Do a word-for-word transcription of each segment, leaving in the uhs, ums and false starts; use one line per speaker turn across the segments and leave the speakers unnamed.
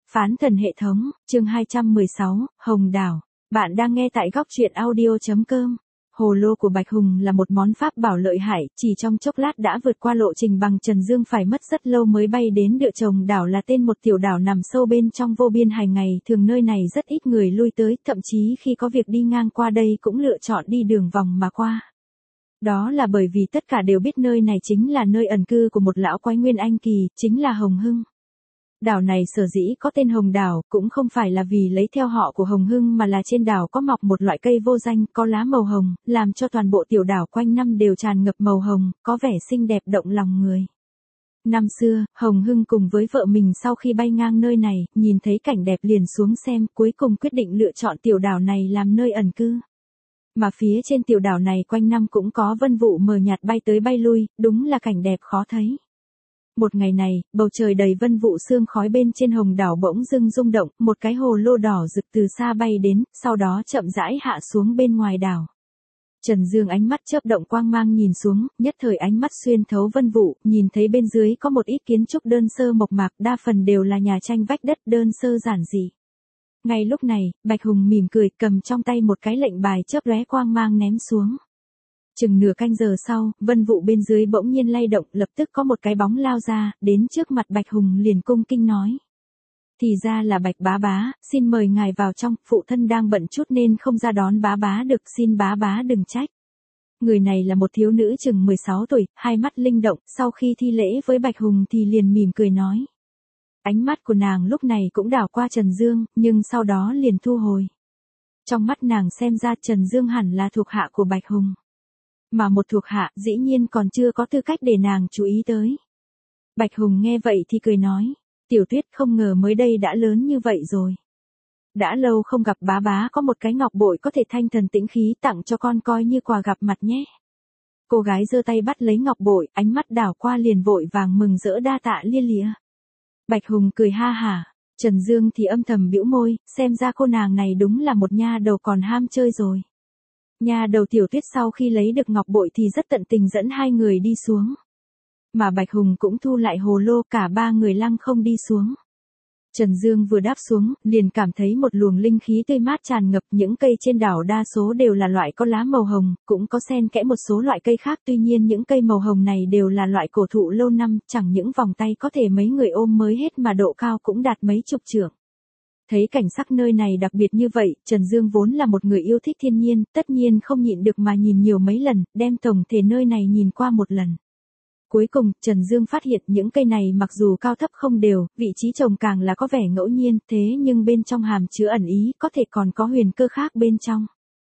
Phán thần hệ thống, chương hai trăm mười sáu, Hồng Đảo. Bạn đang nghe tại góc truyện audio chấm com. Hồ lô của Bạch Hùng là một món pháp bảo lợi hại, chỉ trong chốc lát đã vượt qua lộ trình bằng Trần Dương phải mất rất lâu mới bay đến Địa Chồng Đảo, là tên một tiểu đảo nằm sâu bên trong vô biên hải, ngày thường nơi này rất ít người lui tới, thậm chí khi có việc đi ngang qua đây cũng lựa chọn đi đường vòng mà qua. Đó là bởi vì tất cả đều biết nơi này chính là nơi ẩn cư của một lão quái nguyên anh kỳ, chính là Hồng Hưng. Đảo này sở dĩ có tên Hồng Đảo cũng không phải là vì lấy theo họ của Hồng Hưng, mà là trên đảo có mọc một loại cây vô danh có lá màu hồng, làm cho toàn bộ tiểu đảo quanh năm đều tràn ngập màu hồng, có vẻ xinh đẹp động lòng người. Năm xưa, Hồng Hưng cùng với vợ mình sau khi bay ngang nơi này, nhìn thấy cảnh đẹp liền xuống xem, cuối cùng quyết định lựa chọn tiểu đảo này làm nơi ẩn cư. Mà phía trên tiểu đảo này quanh năm cũng có vân vụ mờ nhạt bay tới bay lui, đúng là cảnh đẹp khó thấy. Một ngày này, bầu trời đầy vân vụ sương khói, bên trên Hồng Đảo bỗng dưng rung động, một cái hồ lô đỏ rực từ xa bay đến, sau đó chậm rãi hạ xuống bên ngoài đảo. Trần Dương ánh mắt chớp động quang mang nhìn xuống, nhất thời ánh mắt xuyên thấu vân vụ, nhìn thấy bên dưới có một ít kiến trúc đơn sơ mộc mạc, đa phần đều là nhà tranh vách đất đơn sơ giản dị. Ngay lúc này, Bạch Hùng mỉm cười, cầm trong tay một cái lệnh bài chớp lóe quang mang ném xuống. Chừng nửa canh giờ sau, vân vụ bên dưới bỗng nhiên lay động, lập tức có một cái bóng lao ra, đến trước mặt Bạch Hùng liền cung kính nói. Thì ra là Bạch bá bá, xin mời ngài vào trong, phụ thân đang bận chút nên không ra đón bá bá được, xin bá bá đừng trách. Người này là một thiếu nữ chừng mười sáu tuổi, hai mắt linh động, sau khi thi lễ với Bạch Hùng thì liền mỉm cười nói. Ánh mắt của nàng lúc này cũng đảo qua Trần Dương, nhưng sau đó liền thu hồi. Trong mắt nàng xem ra Trần Dương hẳn là thuộc hạ của Bạch Hùng. Mà một thuộc hạ dĩ nhiên còn chưa có tư cách để nàng chú ý tới. Bạch Hùng nghe vậy thì cười nói, Tiểu Tuyết không ngờ mới đây đã lớn như vậy rồi. Đã lâu không gặp bá bá, có một cái ngọc bội có thể thanh thần tĩnh khí, tặng cho con coi như quà gặp mặt nhé. Cô gái giơ tay bắt lấy ngọc bội, ánh mắt đảo qua liền vội vàng mừng rỡ đa tạ lia lịa. Bạch Hùng cười ha hả, Trần Dương thì âm thầm bĩu môi, xem ra cô nàng này đúng là một nha đầu còn ham chơi rồi. Nha đầu Tiểu Tuyết sau khi lấy được ngọc bội thì rất tận tình dẫn hai người đi xuống. Mà Bạch Hùng cũng thu lại hồ lô, cả ba người lăng không đi xuống. Trần Dương vừa đáp xuống, liền cảm thấy một luồng linh khí tươi mát tràn ngập, những cây trên đảo đa số đều là loại có lá màu hồng, cũng có xen kẽ một số loại cây khác, tuy nhiên những cây màu hồng này đều là loại cổ thụ lâu năm, chẳng những vòng tay có thể mấy người ôm mới hết mà độ cao cũng đạt mấy chục trượng. Thấy cảnh sắc nơi này đặc biệt như vậy, Trần Dương vốn là một người yêu thích thiên nhiên, tất nhiên không nhịn được mà nhìn nhiều mấy lần, đem tổng thể nơi này nhìn qua một lần. Cuối cùng, Trần Dương phát hiện những cây này mặc dù cao thấp không đều, vị trí trồng càng là có vẻ ngẫu nhiên, thế nhưng bên trong hàm chứa ẩn ý, có thể còn có huyền cơ khác bên trong.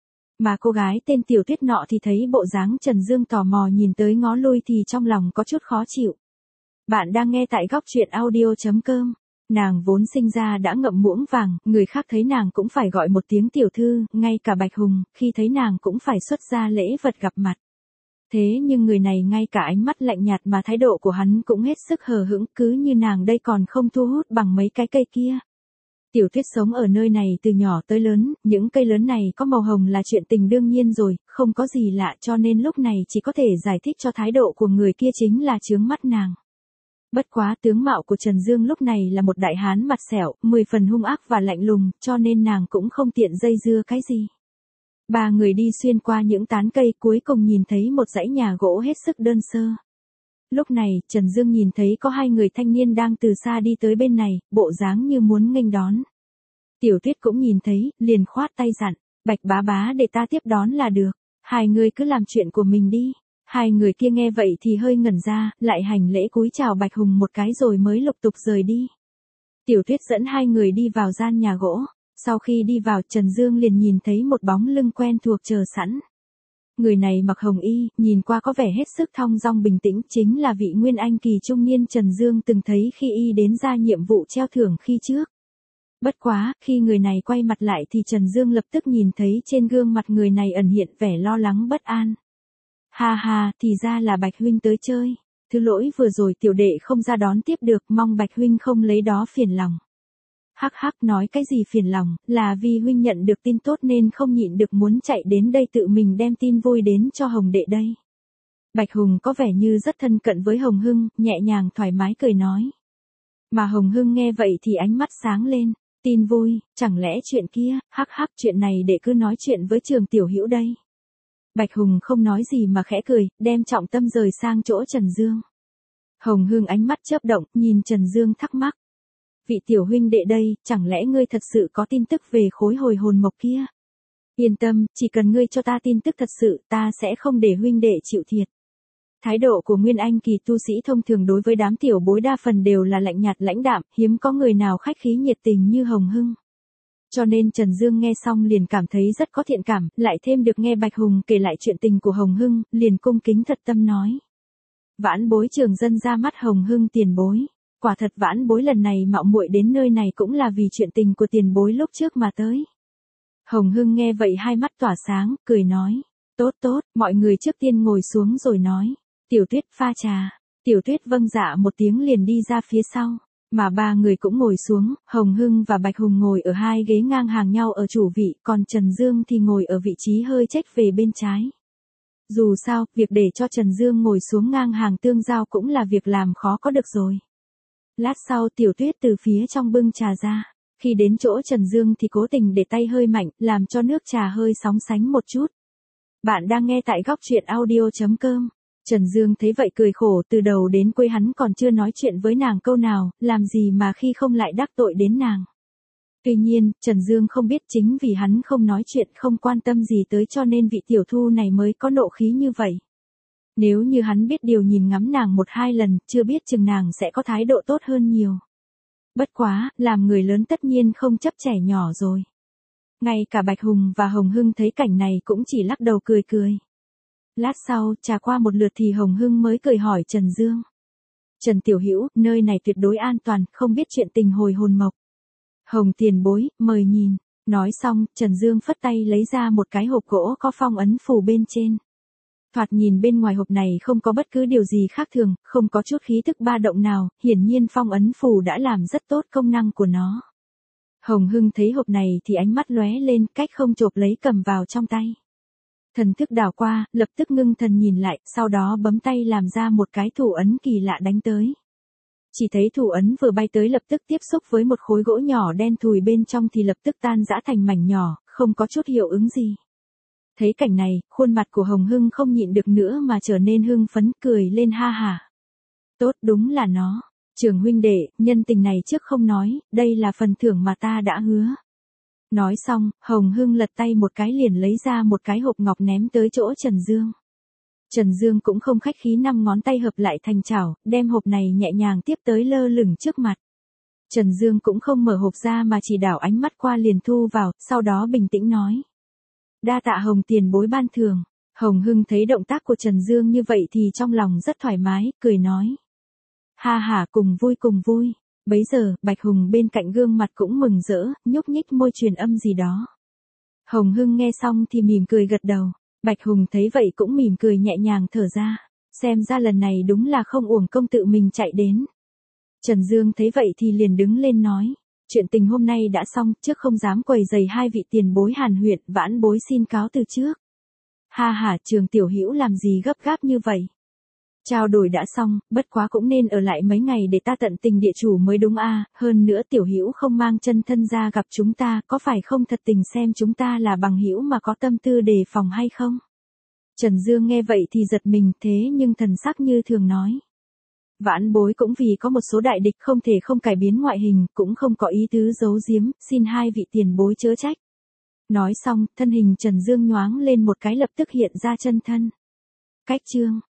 Mà cô gái tên Tiểu Tuyết nọ thì thấy bộ dáng Trần Dương tò mò nhìn tới ngó lui thì trong lòng có chút khó chịu. Bạn đang nghe tại góc truyện audio chấm com. Nàng vốn sinh ra đã ngậm muỗng vàng, người khác thấy nàng cũng phải gọi một tiếng tiểu thư, ngay cả Bạch Hùng, khi thấy nàng cũng phải xuất ra lễ vật gặp mặt. Thế nhưng người này ngay cả ánh mắt lạnh nhạt mà thái độ của hắn cũng hết sức hờ hững, cứ như nàng đây còn không thu hút bằng mấy cái cây kia. Tiểu Tuyết sống ở nơi này từ nhỏ tới lớn, những cây lớn này có màu hồng là chuyện tình đương nhiên rồi, không có gì lạ, cho nên lúc này chỉ có thể giải thích cho thái độ của người kia chính là chướng mắt nàng. Bất quá tướng mạo của Trần Dương lúc này là một đại hán mặt sẹo, mười phần hung ác và lạnh lùng, cho nên nàng cũng không tiện dây dưa cái gì. Ba người đi xuyên qua những tán cây, cuối cùng nhìn thấy một dãy nhà gỗ hết sức đơn sơ. Lúc này, Trần Dương nhìn thấy có hai người thanh niên đang từ xa đi tới bên này, bộ dáng như muốn nghênh đón. Tiểu Tuyết cũng nhìn thấy, liền khoát tay dặn, Bạch bá bá để ta tiếp đón là được, hai người cứ làm chuyện của mình đi. Hai người kia nghe vậy thì hơi ngẩn ra, lại hành lễ cúi chào Bạch Hùng một cái rồi mới lục tục rời đi. Tiểu Tuyết dẫn hai người đi vào gian nhà gỗ. Sau khi đi vào, Trần Dương liền nhìn thấy một bóng lưng quen thuộc chờ sẵn. Người này mặc hồng y, nhìn qua có vẻ hết sức thong dong bình tĩnh, chính là vị nguyên anh kỳ trung niên Trần Dương từng thấy khi y đến ra nhiệm vụ treo thưởng khi trước. Bất quá, khi người này quay mặt lại thì Trần Dương lập tức nhìn thấy trên gương mặt người này ẩn hiện vẻ lo lắng bất an. Ha ha, thì ra là Bạch huynh tới chơi. Thứ lỗi vừa rồi tiểu đệ không ra đón tiếp được, mong Bạch huynh không lấy đó phiền lòng. Hắc hắc, nói cái gì phiền lòng, là vì huynh nhận được tin tốt nên không nhịn được muốn chạy đến đây tự mình đem tin vui đến cho Hồng đệ đây. Bạch Hùng có vẻ như rất thân cận với Hồng Hưng, nhẹ nhàng thoải mái cười nói. Mà Hồng Hưng nghe vậy thì ánh mắt sáng lên, tin vui, chẳng lẽ chuyện kia, hắc hắc chuyện này để cứ nói chuyện với Trường Tiểu Hữu đây. Bạch Hùng không nói gì mà khẽ cười, đem trọng tâm rời sang chỗ Trần Dương. Hồng Hưng ánh mắt chớp động, nhìn Trần Dương thắc mắc. Vị tiểu huynh đệ đây, chẳng lẽ ngươi thật sự có tin tức về khối hồi hồn mộc kia? Yên tâm, chỉ cần ngươi cho ta tin tức thật sự, ta sẽ không để huynh đệ chịu thiệt. Thái độ của Nguyên Anh kỳ tu sĩ thông thường đối với đám tiểu bối đa phần đều là lạnh nhạt lãnh đạm, hiếm có người nào khách khí nhiệt tình như Hồng Hưng. Cho nên Trần Dương nghe xong liền cảm thấy rất có thiện cảm, lại thêm được nghe Bạch Hùng kể lại chuyện tình của Hồng Hưng, liền cung kính thật tâm nói. Vãn bối Trường Dân ra mắt Hồng Hưng tiền bối. Quả thật vãn bối lần này mạo muội đến nơi này cũng là vì chuyện tình của tiền bối lúc trước mà tới. Hồng Hưng nghe vậy hai mắt tỏa sáng, cười nói. Tốt tốt, mọi người trước tiên ngồi xuống rồi nói. Tiểu Tuyết pha trà. Tiểu Tuyết vâng dạ một tiếng liền đi ra phía sau. Mà ba người cũng ngồi xuống, Hồng Hưng và Bạch Hùng ngồi ở hai ghế ngang hàng nhau ở chủ vị, còn Trần Dương thì ngồi ở vị trí hơi chếch về bên trái. Dù sao, việc để cho Trần Dương ngồi xuống ngang hàng tương giao cũng là việc làm khó có được rồi. Lát sau Tiểu Tuyết từ phía trong bưng trà ra. Khi đến chỗ Trần Dương thì cố tình để tay hơi mạnh, làm cho nước trà hơi sóng sánh một chút. Bạn đang nghe tại góc truyện audio chấm com. Trần Dương thấy vậy cười khổ, từ đầu đến cuối hắn còn chưa nói chuyện với nàng câu nào, làm gì mà khi không lại đắc tội đến nàng. Tuy nhiên, Trần Dương không biết chính vì hắn không nói chuyện không quan tâm gì tới cho nên vị tiểu thu này mới có nộ khí như vậy. Nếu như hắn biết điều nhìn ngắm nàng một hai lần, chưa biết chừng nàng sẽ có thái độ tốt hơn nhiều. Bất quá, làm người lớn tất nhiên không chấp trẻ nhỏ rồi. Ngay cả Bạch Hùng và Hồng Hưng thấy cảnh này cũng chỉ lắc đầu cười cười. Lát sau, trà qua một lượt thì Hồng Hưng mới cười hỏi Trần Dương. Trần Tiểu Hữu, nơi này tuyệt đối an toàn, không biết chuyện tình hồi hồn mộc. Hồng tiền bối, mời nhìn. Nói xong, Trần Dương phất tay lấy ra một cái hộp gỗ có phong ấn phù bên trên. Thoạt nhìn bên ngoài hộp này không có bất cứ điều gì khác thường, không có chút khí tức ba động nào, hiển nhiên phong ấn phù đã làm rất tốt công năng của nó. Hồng Hưng thấy hộp này thì ánh mắt lóe lên, cách không chộp lấy cầm vào trong tay. Thần thức đảo qua, lập tức ngưng thần nhìn lại, sau đó bấm tay làm ra một cái thủ ấn kỳ lạ đánh tới. Chỉ thấy thủ ấn vừa bay tới lập tức tiếp xúc với một khối gỗ nhỏ đen thùi bên trong thì lập tức tan rã thành mảnh nhỏ, không có chút hiệu ứng gì. Thấy cảnh này, khuôn mặt của Hồng Hưng không nhịn được nữa mà trở nên hưng phấn, cười lên ha hả. Tốt, đúng là nó. Trường huynh đệ, nhân tình này trước không nói, đây là phần thưởng mà ta đã hứa. Nói xong, Hồng Hưng lật tay một cái liền lấy ra một cái hộp ngọc ném tới chỗ Trần Dương. Trần Dương cũng không khách khí, năm ngón tay hợp lại thành chảo, đem hộp này nhẹ nhàng tiếp tới lơ lửng trước mặt. Trần Dương cũng không mở hộp ra mà chỉ đảo ánh mắt qua liền thu vào, sau đó bình tĩnh nói. Đa tạ Hồng tiền bối ban thưởng. Hồng Hưng thấy động tác của Trần Dương như vậy thì trong lòng rất thoải mái, cười nói. Ha ha, cùng vui cùng vui. Bấy giờ, Bạch Hùng bên cạnh gương mặt cũng mừng rỡ, nhúc nhích môi truyền âm gì đó. Hồng Hưng nghe xong thì mỉm cười gật đầu. Bạch Hùng thấy vậy cũng mỉm cười nhẹ nhàng thở ra. Xem ra lần này đúng là không uổng công tự mình chạy đến. Trần Dương thấy vậy thì liền đứng lên nói. Chuyện tình hôm nay đã xong, trước không dám quầy rầy hai vị tiền bối Hàn huyện, vãn bối xin cáo từ trước. Ha ha, Trường Tiểu Hữu làm gì gấp gáp như vậy? Trao đổi đã xong, bất quá cũng nên ở lại mấy ngày để ta tận tình địa chủ mới đúng a. À, hơn nữa Tiểu Hữu không mang chân thân ra gặp chúng ta, có phải không thật tình xem chúng ta là bằng hữu mà có tâm tư đề phòng hay không? Trần Dương nghe vậy thì giật mình, thế nhưng thần sắc như thường nói. Vãn bối cũng vì có một số đại địch không thể không cải biến ngoại hình, cũng không có ý tứ giấu giếm, xin hai vị tiền bối chớ trách. Nói xong, thân hình Trần Dương nhoáng lên một cái lập tức hiện ra chân thân. Cách chương